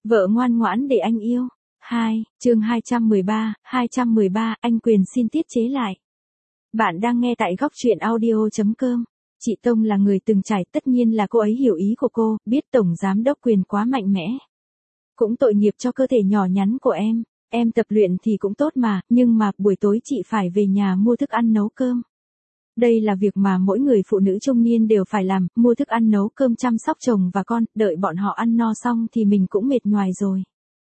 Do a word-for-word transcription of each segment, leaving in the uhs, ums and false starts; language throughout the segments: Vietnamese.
Vợ ngoan ngoãn để anh yêu. hai, chương hai trăm mười ba, hai trăm mười ba, anh quyền xin tiết chế lại. Bạn đang nghe tại góc truyện audio chấm com. Chị Tông là người từng trải, tất nhiên là cô ấy hiểu ý của cô, biết Tổng Giám đốc Quyền quá mạnh mẽ. Cũng tội nghiệp cho cơ thể nhỏ nhắn của em, em tập luyện thì cũng tốt mà, nhưng mà buổi tối chị phải về nhà mua thức ăn nấu cơm. Đây là việc mà mỗi người phụ nữ trung niên đều phải làm, mua thức ăn nấu cơm chăm sóc chồng và con, đợi bọn họ ăn no xong thì mình cũng mệt nhoài rồi.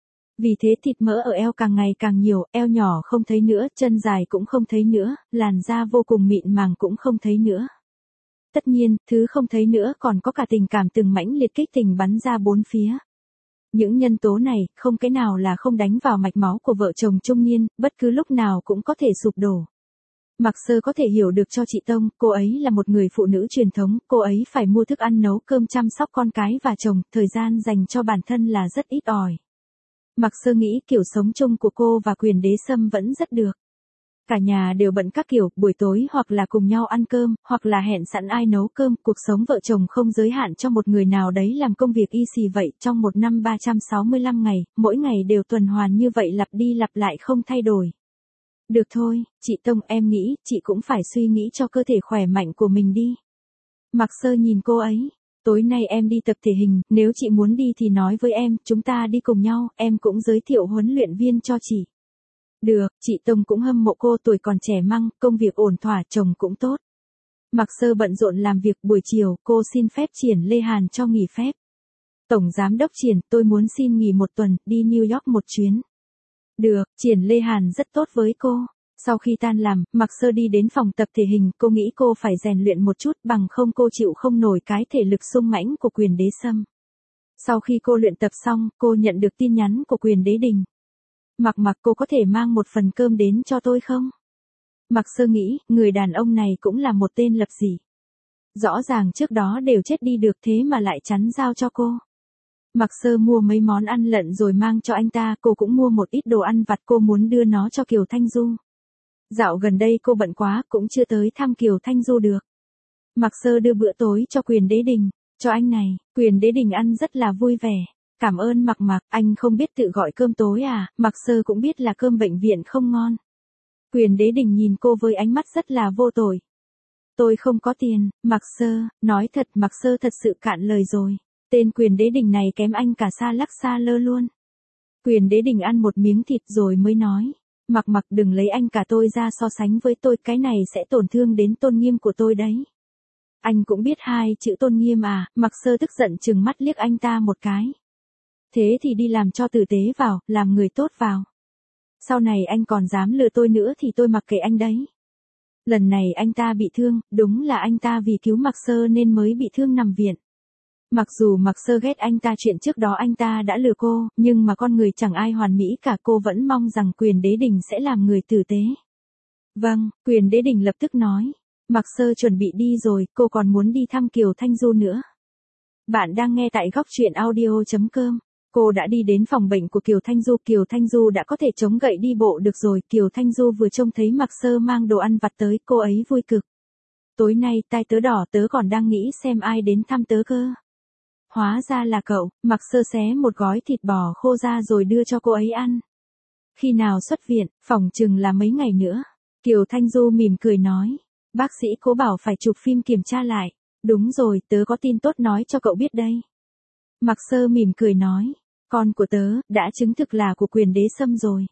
Vì thế thịt mỡ ở eo càng ngày càng nhiều, eo nhỏ không thấy nữa, chân dài cũng không thấy nữa, làn da vô cùng mịn màng cũng không thấy nữa. Tất nhiên, thứ không thấy nữa còn có cả tình cảm từng mãnh liệt kích tình bắn ra bốn phía. Những nhân tố này, không cái nào là không đánh vào mạch máu của vợ chồng trung niên, bất cứ lúc nào cũng có thể sụp đổ. Mạc Sơ có thể hiểu được cho chị Tông, cô ấy là một người phụ nữ truyền thống, cô ấy phải mua thức ăn nấu cơm chăm sóc con cái và chồng, thời gian dành cho bản thân là rất ít ỏi. Mạc Sơ nghĩ kiểu sống chung của cô và Quyền Đế Sâm vẫn rất được. Cả nhà đều bận các kiểu, buổi tối hoặc là cùng nhau ăn cơm, hoặc là hẹn sẵn ai nấu cơm, cuộc sống vợ chồng không giới hạn cho một người nào đấy làm công việc y xì vậy, trong một năm ba trăm sáu mươi lăm ngày, mỗi ngày đều tuần hoàn như vậy lặp đi lặp lại không thay đổi. Được thôi, chị Tông, em nghĩ, chị cũng phải suy nghĩ cho cơ thể khỏe mạnh của mình đi. Mạc Sơ nhìn cô ấy, tối nay em đi tập thể hình, nếu chị muốn đi thì nói với em, chúng ta đi cùng nhau, em cũng giới thiệu huấn luyện viên cho chị. Được, chị Tông cũng hâm mộ cô, tuổi còn trẻ măng, công việc ổn thỏa, chồng cũng tốt. Mạc Sơ bận rộn làm việc, buổi chiều, cô xin phép Triển Lê Hàn cho nghỉ phép. Tổng Giám đốc Triển, tôi muốn xin nghỉ một tuần, đi New York một chuyến. Được, Triển Lê Hàn rất tốt với cô. Sau khi tan làm, Mạc Sơ đi đến phòng tập thể hình, cô nghĩ cô phải rèn luyện một chút, bằng không cô chịu không nổi cái thể lực sung mãnh của Quyền Đế Sâm. Sau khi cô luyện tập xong, cô nhận được tin nhắn của Quyền Đế Đình. Mặc mặc cô có thể mang một phần cơm đến cho tôi không? Mạc Sơ nghĩ, người đàn ông này cũng là một tên lập dị. Rõ ràng trước đó đều chết đi được thế mà lại chắn giao cho cô. Mạc Sơ mua mấy món ăn lận rồi mang cho anh ta, cô cũng mua một ít đồ ăn vặt, cô muốn đưa nó cho Kiều Thanh Du. Dạo gần đây cô bận quá, cũng chưa tới thăm Kiều Thanh Du được. Mạc Sơ đưa bữa tối cho Quyền Đế Đình, cho anh này, Quyền Đế Đình ăn rất là vui vẻ. Cảm ơn Mạc Mạc, anh không biết tự gọi cơm tối à, Mạc Sơ cũng biết là cơm bệnh viện không ngon. Quyền Đế Đình nhìn cô với ánh mắt rất là vô tội. Tôi không có tiền, Mạc Sơ, nói thật Mạc Sơ thật sự cạn lời rồi. Tên Quyền Đế Đình này kém anh cả xa lắc xa lơ luôn. Quyền Đế Đình ăn một miếng thịt rồi mới nói. Mạc Mạc đừng lấy anh cả tôi ra so sánh với tôi, cái này sẽ tổn thương đến tôn nghiêm của tôi đấy. Anh cũng biết hai chữ tôn nghiêm à, Mạc Sơ tức giận trừng mắt liếc anh ta một cái. Thế thì đi làm cho tử tế vào, làm người tốt vào. Sau này anh còn dám lừa tôi nữa thì tôi mặc kệ anh đấy. Lần này anh ta bị thương, đúng là anh ta vì cứu Mạc Sơ nên mới bị thương nằm viện. Mặc dù Mạc Sơ ghét anh ta chuyện trước đó anh ta đã lừa cô, nhưng mà con người chẳng ai hoàn mỹ cả, cô vẫn mong rằng Quyền Đế Đình sẽ làm người tử tế. Vâng, Quyền Đế Đình lập tức nói. Mạc Sơ chuẩn bị đi rồi, cô còn muốn đi thăm Kiều Thanh Du nữa. Bạn đang nghe tại góc truyện audio chấm com. Cô đã đi đến phòng bệnh của Kiều Thanh Du, Kiều Thanh Du đã có thể chống gậy đi bộ được rồi, Kiều Thanh Du vừa trông thấy Mạc Sơ mang đồ ăn vặt tới, cô ấy vui cực. Tối nay tai tớ đỏ, tớ còn đang nghĩ xem ai đến thăm tớ cơ. Hóa ra là cậu. Mạc Sơ xé một gói thịt bò khô ra rồi đưa cho cô ấy ăn. Khi nào xuất viện, phỏng chừng là mấy ngày nữa. Kiều Thanh Du mỉm cười nói. Bác sĩ cố bảo phải chụp phim kiểm tra lại. Đúng rồi, tớ có tin tốt nói cho cậu biết đây. Mạc Sơ mỉm cười nói. Con của tớ, đã chứng thực là của Quyền Đế Sâm rồi.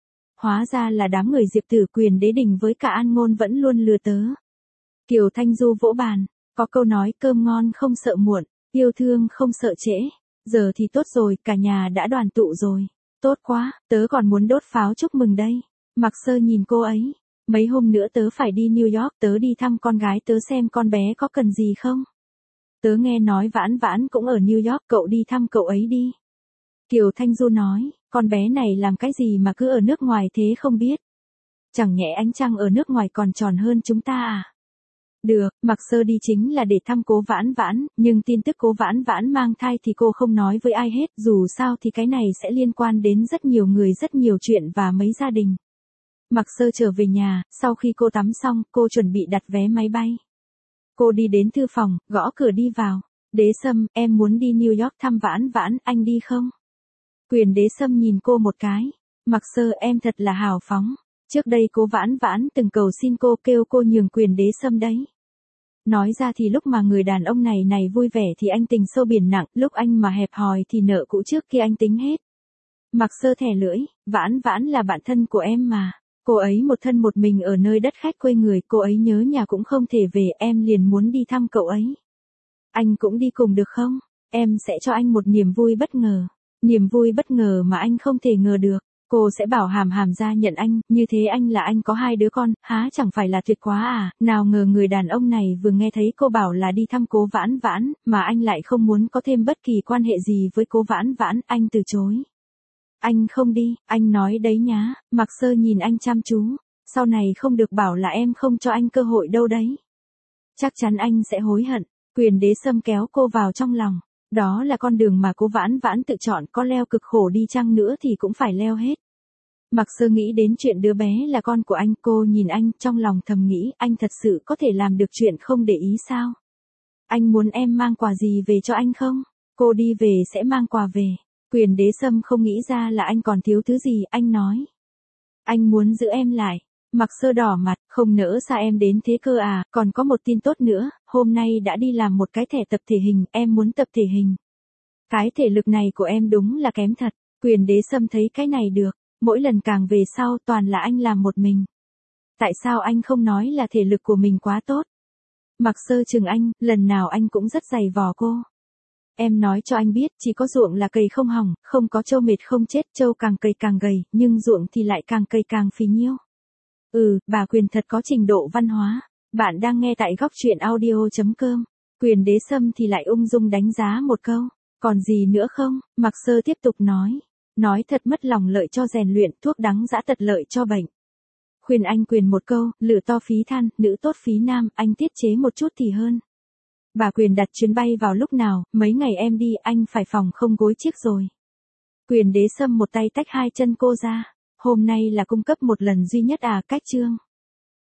Hóa ra là đám người Diệp Tử, Quyền Đế Đình với cả An Ngôn vẫn luôn lừa tớ. Kiều Thanh Du vỗ bàn. Có câu nói cơm ngon không sợ muộn. Yêu thương không sợ trễ. Giờ thì tốt rồi, cả nhà đã đoàn tụ rồi. Tốt quá, tớ còn muốn đốt pháo chúc mừng đây. Mạc Sơ nhìn cô ấy. Mấy hôm nữa tớ phải đi New York, tớ đi thăm con gái tớ xem con bé có cần gì không. Tớ nghe nói Vãn Vãn cũng ở New York, cậu đi thăm cậu ấy đi. Kiều Thanh Du nói, con bé này làm cái gì mà cứ ở nước ngoài thế không biết. Chẳng nhẽ ánh trăng ở nước ngoài còn tròn hơn chúng ta à? Được, Mạc Sơ đi chính là để thăm Cố Vãn Vãn, nhưng tin tức Cố Vãn Vãn mang thai thì cô không nói với ai hết, dù sao thì cái này sẽ liên quan đến rất nhiều người, rất nhiều chuyện và mấy gia đình. Mạc Sơ trở về nhà, sau khi cô tắm xong, cô chuẩn bị đặt vé máy bay. Cô đi đến thư phòng, gõ cửa đi vào. Đế Sâm, em muốn đi New York thăm Vãn Vãn, anh đi không? Quyền đế sâm nhìn cô một cái. Mặc Sơ em thật là hào phóng. Trước đây cố Vãn Vãn từng cầu xin cô kêu cô nhường quyền đế sâm đấy. Nói ra thì lúc mà người đàn ông này này vui vẻ thì anh tình sâu biển nặng, lúc anh mà hẹp hòi thì nợ cũ trước kia anh tính hết. Mặc Sơ thè lưỡi, Vãn Vãn là bạn thân của em mà. Cô ấy một thân một mình ở nơi đất khách quê người, cô ấy nhớ nhà cũng không thể về, em liền muốn đi thăm cậu ấy. Anh cũng đi cùng được không? Em sẽ cho anh một niềm vui bất ngờ. Niềm vui bất ngờ mà anh không thể ngờ được. Cô sẽ bảo Hàm Hàm ra nhận anh, như thế anh là anh có hai đứa con, há chẳng phải là tuyệt quá à, nào ngờ người đàn ông này vừa nghe thấy cô bảo là đi thăm cố Vãn Vãn, mà anh lại không muốn có thêm bất kỳ quan hệ gì với cố Vãn Vãn, anh từ chối. Anh không đi, anh nói đấy nhá. Mặc Sơ nhìn anh chăm chú, sau này không được bảo là em không cho anh cơ hội đâu đấy. Chắc chắn anh sẽ hối hận. Quyền đế sâm kéo cô vào trong lòng. Đó là con đường mà cố Vãn Vãn tự chọn, có leo cực khổ đi chăng nữa thì cũng phải leo hết. Mặc Sơ nghĩ đến chuyện đứa bé là con của anh, cô nhìn anh, trong lòng thầm nghĩ, anh thật sự có thể làm được chuyện không để ý sao? Anh muốn em mang quà gì về cho anh không? Cô đi về sẽ mang quà về. Quyền đế sâm không nghĩ ra là anh còn thiếu thứ gì, anh nói. Anh muốn giữ em lại. Mặc Sơ đỏ mặt, không nỡ xa em đến thế cơ à, còn có một tin tốt nữa, hôm nay đã đi làm một cái thẻ tập thể hình, em muốn tập thể hình. Cái thể lực này của em đúng là kém thật. Quyền đế sâm thấy cái này được, mỗi lần càng về sau toàn là anh làm một mình. Tại sao anh không nói là thể lực của mình quá tốt? Mặc Sơ chừng anh, lần nào anh cũng rất dày vò cô. Em nói cho anh biết, chỉ có ruộng là cày không hỏng, không có trâu mệt không chết, trâu càng cày càng gầy, nhưng ruộng thì lại càng cày càng phì nhiêu. Ừ, bà Quyền thật có trình độ văn hóa. Bạn đang nghe tại góc truyện audio chấm com. Quyền đế sâm thì lại ung dung đánh giá một câu. Còn gì nữa không? Mặc Sơ tiếp tục nói. Nói thật mất lòng lợi cho rèn luyện, thuốc đắng dã tật lợi cho bệnh. Khuyên anh Quyền một câu, lửa to phí than, nữ tốt phí nam, anh tiết chế một chút thì hơn. Bà Quyền đặt chuyến bay vào lúc nào, mấy ngày em đi, anh phải phòng không gối chiếc rồi. Quyền đế sâm một tay tách hai chân cô ra. Hôm nay là cung cấp một lần duy nhất à, cách chương.